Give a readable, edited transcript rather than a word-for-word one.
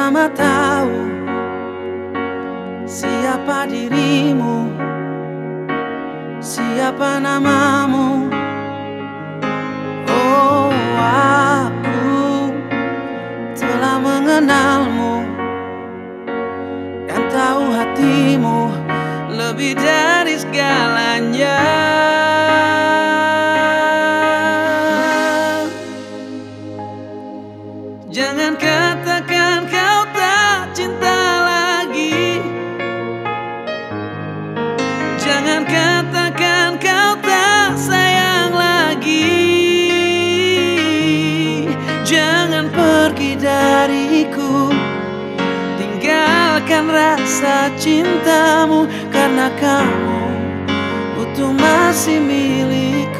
pertama tahu siapa dirimu, siapa namamu. Oh, aku telah mengenalmu dan tahu hatimu lebih dari segalanya. Jangan katakan kau tak cinta lagi. Jangan katakan kau tak sayang lagi. Jangan pergi dariku, tinggalkan rasa cintamu, karena kamu utuh masih milikku.